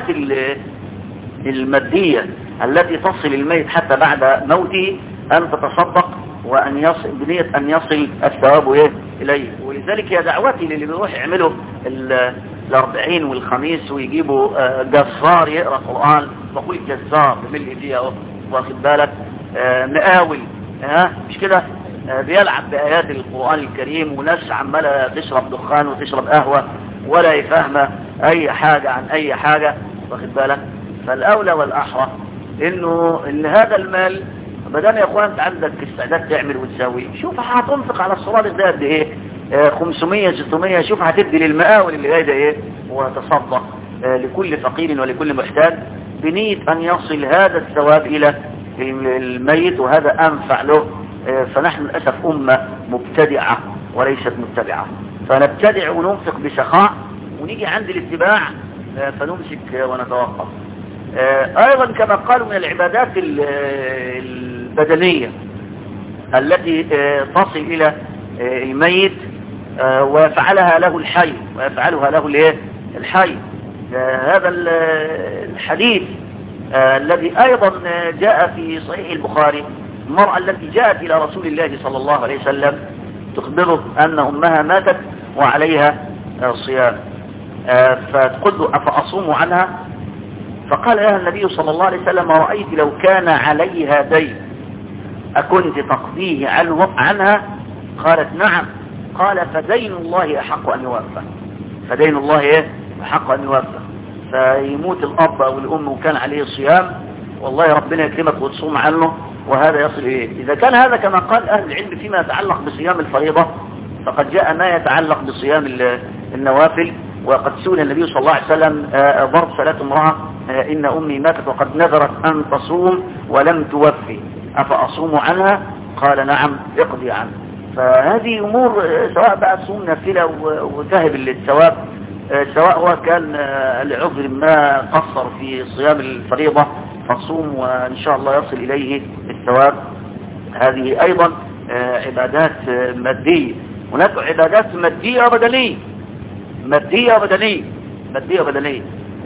المادية التي تصل الميت حتى بعد موته أن تتصدق وأن يصل بنية أن يصل الثواب إيه إليه. ولذلك هي دعوتي للي بيروح يعملوا الأربعين والخميس ويجيبوا جزار يقرأ قرآن، بقول جزار بملء فيها واخد بالك مقاول ها مش كده، بيلعب بآيات القرآن الكريم، وناس عمالة تشرب دخان وتشرب قهوة ولا يفهم أي حاجة عن أي حاجة واخد بالك. فالأولى والأحرى إنه إن هذا المال بدل يا اخوان انت عندك استعداد تعمل وتسوي، شوف هتنفق على الصلاة ده قد ايه، خمسمية ستمية، شوف هتدي للمقاول اللي جاي ده ايه، وتصدق لكل فقير ولكل محتاج بنية ان يصل هذا الثواب الى الميت، وهذا انفع له. فنحن للاسف امة مبتدعة وليست متبعة، فنبتدع وننفق بسخاء، ونيجي عند الاتباع فنمسك ونتوقف. ايضا كما قالوا من العبادات البدنية التي تصل الى الميت ويفعلها له الحي ويفعلها له الايه الحي. هذا الحديث الذي ايضا جاء في صحيح البخاري، المرأة التي جاءت الى رسول الله صلى الله عليه وسلم تخبره ان امها ماتت وعليها صيام، فتقول له: افاصوم عنها؟ فقال لها النبي صلى الله عليه وسلم: رأيت لو كان عليها دين أكنت تقضيه عنها؟ قالت: نعم. قال: فدين الله أحق أن يوفى، فدين الله إيه أحق أن يوفى. فيموت الأب أو الأم وكان عليه صيام، والله ربنا يكرمك وتصوم عنه وهذا يصل إليه. إذا كان هذا كما قال أهل العلم فيما يتعلق بصيام الفريضة، فقد جاء ما يتعلق بصيام النوافل. وقد سئل النبي صلى الله عليه وسلم ضرب صلاة امرأة: إن أمي ماتت وقد نذرت أن تصوم ولم توفي أفأصوم عنها؟ قال: نعم اقضي عنها. فهذه أمور سواء بقى تصوم نافلة وتهب الثواب، سواء هو كان لعذر ما قصر في صيام الفريضة فصوم وإن شاء الله يصل إليه الثواب. هذه أيضا عبادات مادية. هناك عبادات مادية وبدنية، مادية وبدنية، مادية وبدنية.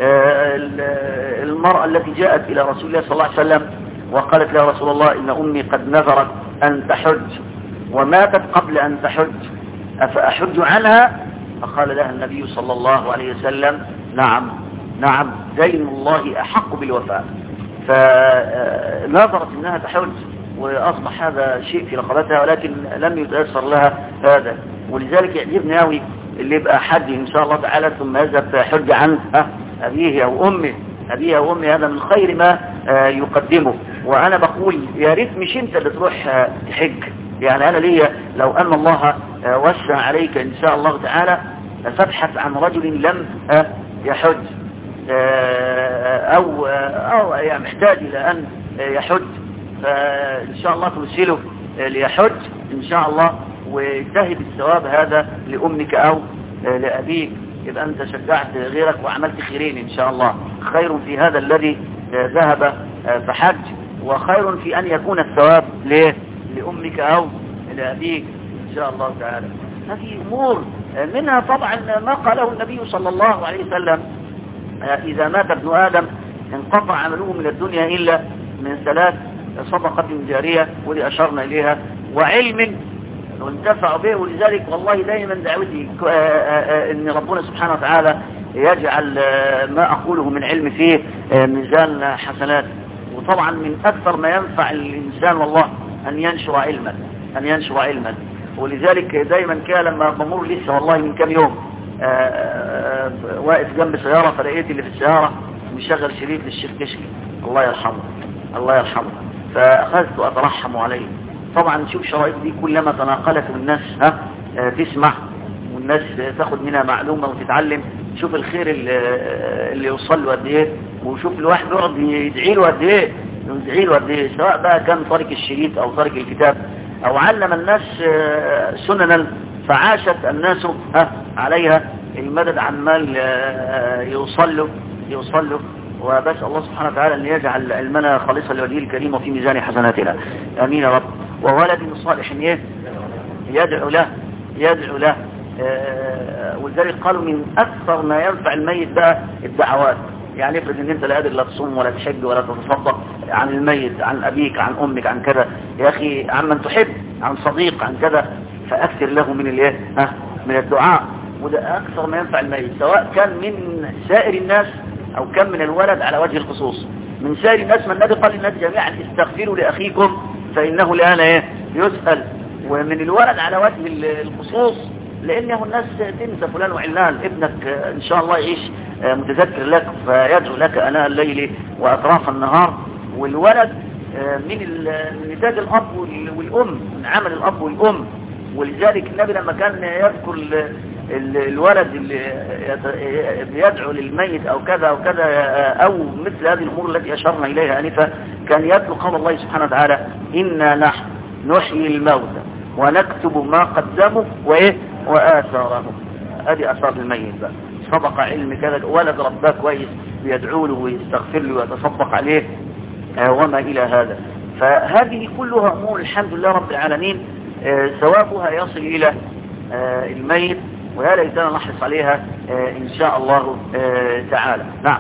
المرأة التي جاءت إلى رسول الله صلى الله عليه وسلم وقالت له رسول الله إن أمي قد نذرت أن تحج وماتت قبل أن تحج أفأحج عنها؟ فقال لها النبي صلى الله عليه وسلم نعم نعم دين الله أحق بالوفاء. فنظرت أنها تحج وأصبح هذا شيء في رقبتها، ولكن لم يتأثر لها هذا. ولذلك يعجبني أوي اللي يبقى حج إن شاء الله تعالى ثم يذهب حج عن أبيه أو أمه، أبيه أو أمه، هذا من خير ما يقدمه. وأنا بقول يا ريت مش أنت اللي تروح تحج، يعني أنا ليا لو أن الله وسع عليك إن شاء الله تعالى فابحث عن رجل لم يحج أو أو يعني محتاج إلى أن يحج، فإن شاء الله ترسله ليحج إن شاء الله وتهب الثواب هذا لأمك أو لأبيك، يبقى أنت شجعت غيرك وعملت خيرين إن شاء الله. خير في هذا الذي ذهب فحج، وخير في أن يكون الثواب لأمك أو لأبيك إن شاء الله تعالى. هذه أمور منها طبعا ما قاله النبي صلى الله عليه وسلم إذا مات ابن آدم انقطع عمله من الدنيا إلا من ثلاث: صدقة جارية ودي أشرنا إليها، وعلم وانتفع به. ولذلك والله دائما دعوتي ان ربنا سبحانه وتعالى يجعل ما اقوله من علم فيه ميزان حسنات. وطبعا من اكثر ما ينفع الانسان والله ان ينشر علما، ان ينشر علما. ولذلك دائما كان لما بمر لسه والله من كم يوم واقف جنب سيارة فلقيت اللي في السيارة مشغل شريط للشيخ كشكي الله يرحمه الله يرحمه، فاخذت اترحم عليه. طبعا نشوف شرائط دي كلما تناقلت والناس ها تسمع والناس تاخد منها معلومة وتتعلم. شوف الخير اللي, اللي يوصل له قد ايه، وشوف الواحد يقعد يدعي له قد ايه، يدعي له قد ايه، سواء بقى كان طريق الشريط او طريق الكتاب او علم الناس سننا فعاشت الناس ها عليها. المدد عمال يوصل له يوصل له وبس الله سبحانه وتعالى أن يجعل علمنا خالصا لوجهه الكريم وفي ميزان حسناتنا، امين يا رب. وولد صالح يدعو له يدعو له آه ولذلك قالوا من اكثر ما ينفع الميت بقى الدعوات. يعني افرض ان انت لا قادر لا تصوم ولا تحج ولا تتصدق عن الميت، عن ابيك، عن امك، عن كذا، يا اخي عن من تحب، عن صديق، عن كذا، فاكثر له من الايه ها من الدعاء. وده اكثر ما ينفع الميت، سواء كان من سائر الناس او كان من الولد على وجه الخصوص. من سائر الناس من النبي قال للناس جميعا استغفروا لاخيكم فانه الان ايه يسأل. ومن الولد على وجه الخصوص لانه الناس تنسى فلان وعلان، ابنك ان شاء الله يعيش متذكر لك فيدعو لك اناء الليل واطراف النهار. والولد من نتاج الاب والام، من عمل الاب والام. ولذلك النبي لما كان يذكر الولد اللي يدعو للميت او كذا او كذا او مثل هذه الامور التي اشرنا اليها انفا، كان يتلو قول الله سبحانه وتعالى انا نحن نحيي الموتى ونكتب ما قدموا وايه واثارهم. ادي اثار الميت بقى، صدق علم كذا، ولد رباه كويس بيدعو له ويستغفر له ويتصدق عليه وما الى هذا. فهذه كلها امور الحمد لله رب العالمين ثوابها يصل الى الميت، وهذا ليتنا نحرص عليها ان شاء الله تعالى. نعم.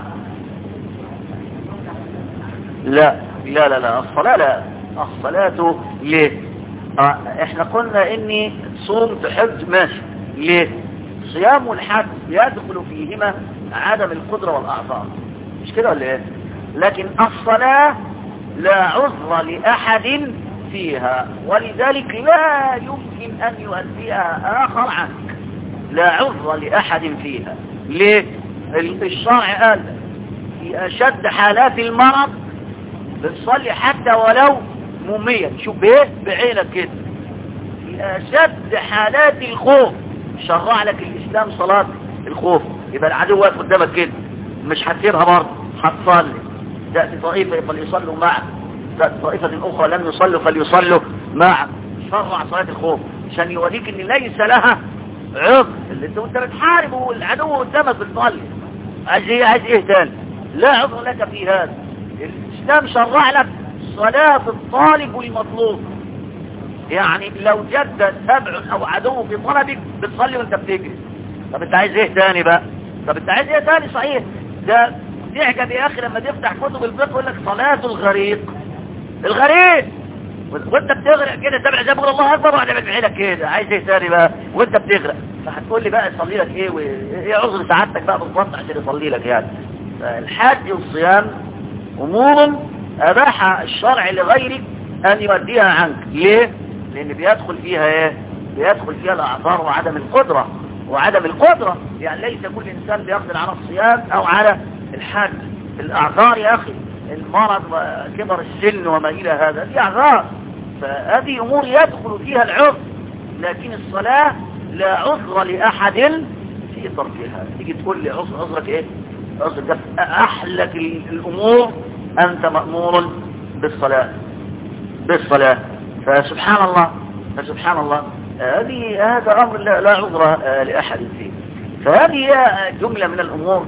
لا لا لا لا الصلاة لا الصلاة ليه؟ اه احنا قلنا اني صوم تحج ماشي. ليه؟ صيام والحج يدخل فيهما عدم القدرة والأعذار، مش كده ولا ايه؟ لكن الصلاة لا عذر لأحد فيها، ولذلك لا يمكن أن يؤديها آخر عنك. لا عذر لأحد فيها. ليه؟ الشرع قال في أشد حالات المرض بتصلي حتى ولو مميا. شوف بايه؟ بعينك كده. في أشد حالات الخوف شرع لك الإسلام صلاة الخوف. يبقى العدو واقف قدامك كده مش هتسيبها برضه، هتصلي. تأتي طائفة فليصلوا معك، تأتي طائفة أخرى لم يصلوا فليصلوا معك. شرع صلاة الخوف. عشان يوريك ان ليس لها عذر. اللي انت وانت بتحارب والعدو قدامك بتصلي، عايز ايه عايز ايه تاني؟ لا عذر لك في هذا. الاسلام شرع لك صلاة الطالب والمطلوب. يعني لو جد سبع او عدو في طلبك بتصلي وانت بتجري. طب انت عايز ايه تاني بقى؟ طب انت عايز ايه تاني؟ صحيح ده تعجب يا اخي لما تفتح كتب الفقه يقول لك صلاة الغريق. الغريق وانت بتغرق كده تبع زي بقول الله اكبر وبعدين بدعي لك كده، عايز ايه تاني بقى وانت بتغرق؟ فهتقول لي بقى يصلي لك ايه وايه عذر سعادتك بقى بالظبط عشان يصلي لك يعني؟ الحج والصيام امور اباح الشرع لغيرك ان يؤديها عنك. ليه؟ لان بيدخل فيها ايه؟ بيدخل فيها الاعذار وعدم القدرة وعدم القدرة. يعني ليس كل انسان بيقدر على الصيام او على الحج. الاعذار يا اخي، المرض وكبر السن وما الى هذا دي اعذار، فهذه امور يدخل فيها العذر. لكن الصلاة لا عذر لاحد في تركها. تيجي تقول لي عذر عذرك ايه؟ عذر ده احلك الامور انت مأمور بالصلاة بالصلاة. فسبحان الله فسبحان الله هذه هذا امر لا, لا عذر لاحد فيه. فهذه جملة من الامور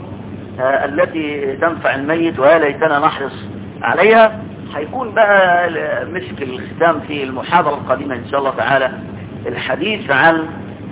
التي تنفع الميت ويا ليتنا نحرص عليها. هيكون بقى مسك الختام في المحاضرة القادمة ان شاء الله تعالى الحديث عن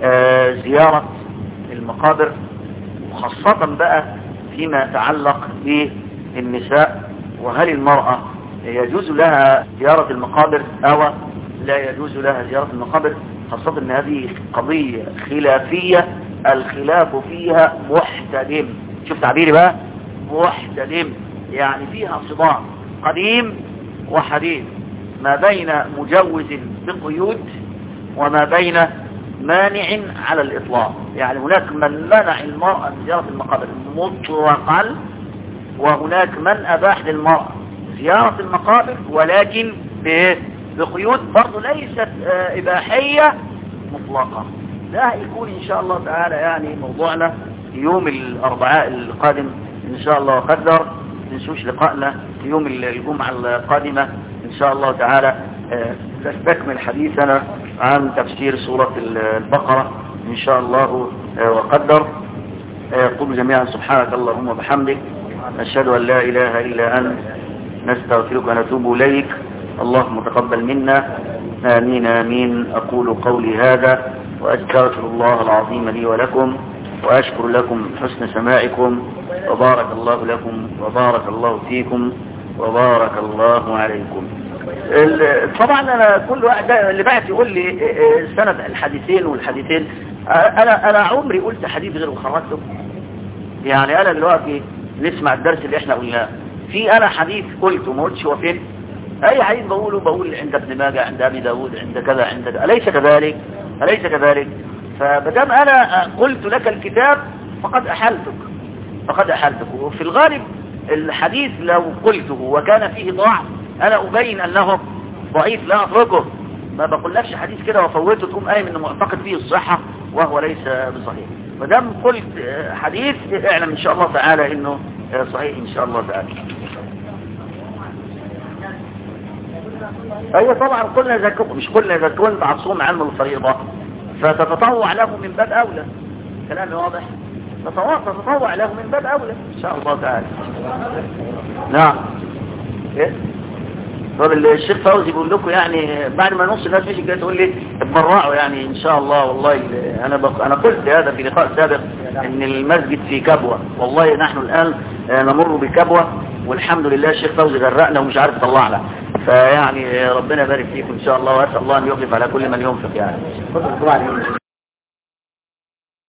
زيارة المقابر، وخاصة بقى فيما يتعلق بالنساء، وهل المرأة يجوز لها زيارة المقابر او لا يجوز لها زيارة المقابر، خاصة ان هذه قضية خلافية الخلاف فيها محتدم. شوف تعبيري بقى، محتدم، يعني فيها صدام قديم وحديث ما بين مجوز بقيود وما بين مانع على الإطلاق. يعني هناك من منع المرأة من زيارة المقابر مطلقا، وهناك من أباح للمرأة زيارة المقابر ولكن بقيود برضو ليست إباحية مطلقة. ده يكون إن شاء الله تعالى يعني موضوعنا يوم الأربعاء القادم إن شاء الله وقدر. ننسوش لقائنا في يوم الجمعة القادمة إن شاء الله تعالى نستكمل حديثنا عن تفسير سورة البقرة إن شاء الله وقدر. قل جميعا سبحانك اللهم وبحمدك نشهد أن لا إله إلا أنت نستغفرك ونتوب إليك. اللهم تقبل منا آمين آمين. أقول قولي هذا وأستغفر الله العظيم لي ولكم، وأشكر لكم حسن سماعكم، وبارك الله لكم وبارك الله فيكم وبارك الله عليكم. طبعا أنا كل واحد اللي بعت يقول لي سند الحديثين والحديثين، أنا أنا عمري قلت حديث غير وخرجته. يعني أنا دلوقتي نسمع الدرس اللي احنا قلناه في أنا حديث قلته ما قلتش هو فين. أي حديث بقوله بقول عند ابن ماجه عند أبي داود عند كذا عند كذا. أليس كذلك؟ أليس كذلك؟ فمدام أنا قلت لك الكتاب فقد أحلتك فقد أحلتك. وفي الغالب الحديث لو قلته وكان فيه ضعف أنا أبين أنه ضعيف لا أتركه. ما بقولكش حديث كده وفوته تقوم قايم إنه معتقد فيه الصحة وهو ليس بصحيح. مدام قلت حديث اعلم إن شاء الله تعالى إنه صحيح إن شاء الله تعالى. أيوة طبعا قلنا إذا كنت مش قلنا إذا كنت عصوم عنه الفريضة فتتطوع له من باب أولى. كلام واضح؟ تتطوع له من باب أولى إن شاء الله تعالى. نعم. إيه؟ طب الشيخ فوزي بيقول لكم يعني بعد ما نص الناس مشي كده تقول لي اتبرعوا يعني إن شاء الله. والله أنا بق... أنا قلت هذا في لقاء سابق إن المسجد في كبوة. والله نحن الآن نمر بكبوة والحمد لله الشيخ فوزي غرقنا ومش عارف طلعنا. فيعني ربنا يبارك فيكم إن شاء الله، وأسأل الله أن يخلف على كل من ينفق يعني.